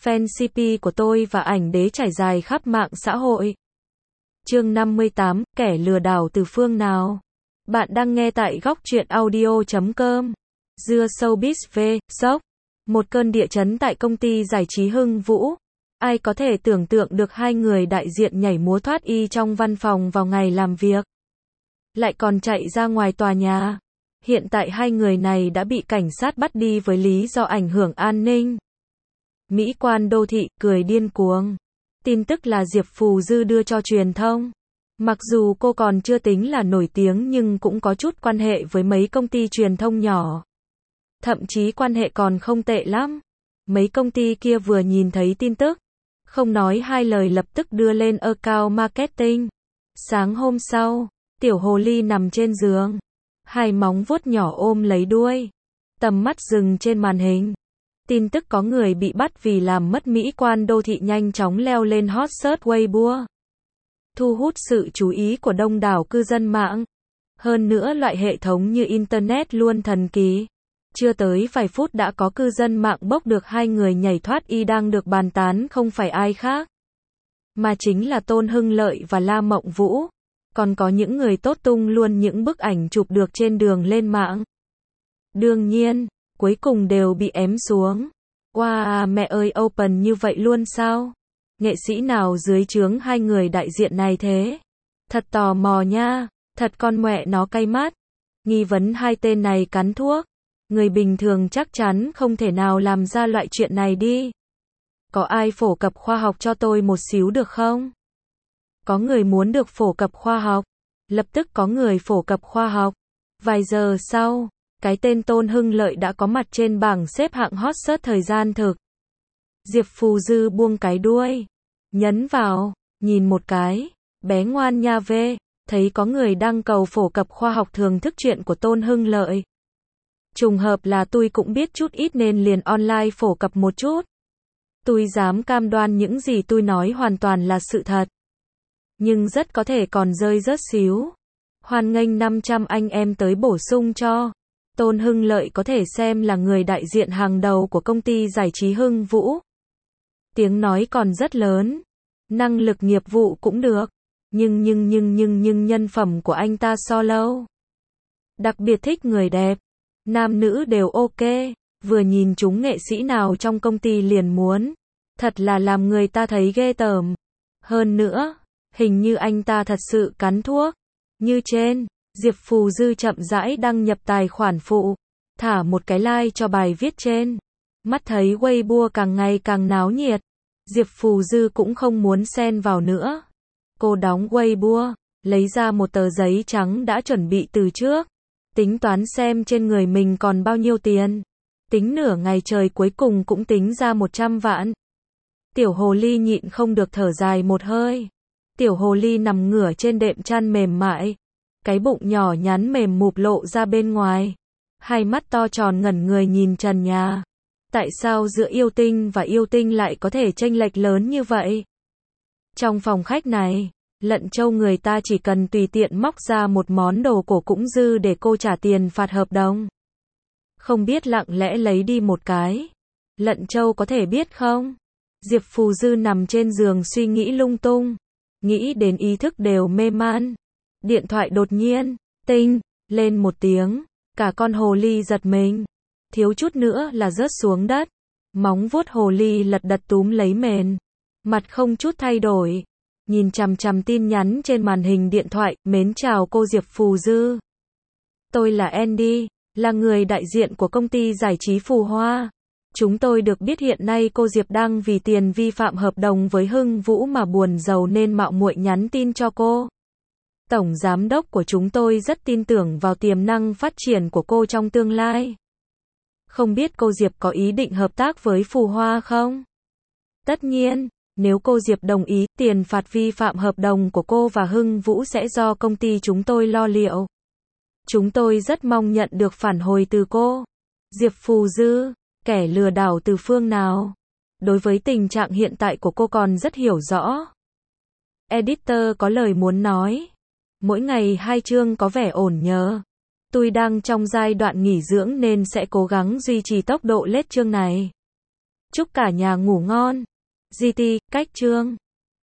fan CP của tôi và ảnh đế trải dài khắp mạng xã hội. Chương 58, kẻ lừa đảo từ phương nào? Bạn đang nghe tại góc truyện audio.com. Dưa showbiz sốc. Một cơn địa chấn tại công ty giải trí Hưng Vũ. Ai có thể tưởng tượng được hai người đại diện nhảy múa thoát y trong văn phòng vào ngày làm việc, lại còn chạy ra ngoài tòa nhà. Hiện tại hai người này đã bị cảnh sát bắt đi với lý do ảnh hưởng an ninh. Mỹ quan đô thị cười điên cuồng. Tin tức là Diệp Phù Dư đưa cho truyền thông. Mặc dù cô còn chưa tính là nổi tiếng nhưng cũng có chút quan hệ với mấy công ty truyền thông nhỏ. Thậm chí quan hệ còn không tệ lắm. Mấy công ty kia vừa nhìn thấy tin tức, không nói hai lời lập tức đưa lên account marketing. Sáng hôm sau, tiểu hồ ly nằm trên giường, hai móng vuốt nhỏ ôm lấy đuôi, tầm mắt dừng trên màn hình. Tin tức có người bị bắt vì làm mất mỹ quan đô thị nhanh chóng leo lên hot search Weibo, thu hút sự chú ý của đông đảo cư dân mạng. Hơn nữa loại hệ thống như Internet luôn thần kỳ. Chưa tới vài phút đã có cư dân mạng bốc được hai người nhảy thoát y đang được bàn tán không phải ai khác, mà chính là Tôn Hưng Lợi và La Mộng Vũ. Còn có những người tốt tung luôn những bức ảnh chụp được trên đường lên mạng. Đương nhiên, cuối cùng đều bị ém xuống. Wow, mẹ ơi, open như vậy luôn sao? Nghệ sĩ nào dưới trướng hai người đại diện này thế? Thật tò mò nha, thật con mẹ nó cay mắt. Nghi vấn hai tên này cắn thuốc. Người bình thường chắc chắn không thể nào làm ra loại chuyện này đi. Có ai phổ cập khoa học cho tôi một xíu được không? Có người muốn được phổ cập khoa học. Lập tức có người phổ cập khoa học. Vài giờ sau, cái tên Tôn Hưng Lợi đã có mặt trên bảng xếp hạng hot search thời gian thực. Diệp Phù Dư buông cái đuôi, nhấn vào, nhìn một cái, bé ngoan nha về, thấy có người đăng cầu phổ cập khoa học thưởng thức chuyện của Tôn Hưng Lợi. Trùng hợp là tôi cũng biết chút ít nên liền online phổ cập một chút. Tôi dám cam đoan những gì tôi nói hoàn toàn là sự thật. Nhưng rất có thể còn rơi rớt xíu. Hoan nghênh 500 anh em tới bổ sung cho. Tôn Hưng Lợi có thể xem là người đại diện hàng đầu của công ty giải trí Hưng Vũ. Tiếng nói còn rất lớn. Năng lực nghiệp vụ cũng được. Nhưng nhân phẩm của anh ta so lâu. Đặc biệt thích người đẹp. Nam nữ đều ok. Vừa nhìn chúng nghệ sĩ nào trong công ty liền muốn. Thật là làm người ta thấy ghê tởm. Hơn nữa, hình như anh ta thật sự cắn thuốc. Như trên, Diệp Phù Dư chậm rãi đăng nhập tài khoản phụ, thả một cái like cho bài viết trên. Mắt thấy Weibo càng ngày càng náo nhiệt, Diệp Phù Dư cũng không muốn xen vào nữa. Cô đóng Weibo, lấy ra một tờ giấy trắng đã chuẩn bị từ trước, tính toán xem trên người mình còn bao nhiêu tiền. Tính nửa ngày trời cuối cùng cũng tính ra 100 vạn. Tiểu hồ ly nhịn không được thở dài một hơi. Tiểu hồ ly nằm ngửa trên đệm chăn mềm mại. Cái bụng nhỏ nhắn mềm mụp lộ ra bên ngoài. Hai mắt to tròn ngẩn người nhìn trần nhà. Tại sao giữa yêu tinh và yêu tinh lại có thể chênh lệch lớn như vậy? Trong phòng khách này, Lận Châu người ta chỉ cần tùy tiện móc ra một món đồ cổ cũng dư để cô trả tiền phạt hợp đồng. Không biết lặng lẽ lấy đi một cái. Lận Châu có thể biết không? Diệp Phù Dư nằm trên giường suy nghĩ lung tung. Nghĩ đến ý thức đều mê man. Điện thoại đột nhiên, tinh, lên một tiếng. Cả con hồ ly giật mình. Thiếu chút nữa là rớt xuống đất. Móng vuốt hồ ly lật đật túm lấy mền. Mặt không chút thay đổi. Nhìn chằm chằm tin nhắn trên màn hình điện thoại. Mến chào cô Diệp Phù Dư. Tôi là Andy, là người đại diện của công ty giải trí Phù Hoa. Chúng tôi được biết hiện nay cô Diệp đang vì tiền vi phạm hợp đồng với Hưng Vũ mà buồn rầu nên mạo muội nhắn tin cho cô. Tổng giám đốc của chúng tôi rất tin tưởng vào tiềm năng phát triển của cô trong tương lai. Không biết cô Diệp có ý định hợp tác với Phù Hoa không? Tất nhiên, nếu cô Diệp đồng ý, tiền phạt vi phạm hợp đồng của cô và Hưng Vũ sẽ do công ty chúng tôi lo liệu. Chúng tôi rất mong nhận được phản hồi từ cô. Diệp Phù Dư, kẻ lừa đảo từ phương nào? Đối với tình trạng hiện tại của cô còn rất hiểu rõ. Editor có lời muốn nói. Mỗi ngày 2 chương có vẻ ổn nhờ. Tôi đang trong giai đoạn nghỉ dưỡng nên sẽ cố gắng duy trì tốc độ lết chương này. Chúc cả nhà ngủ ngon. GT, cách chương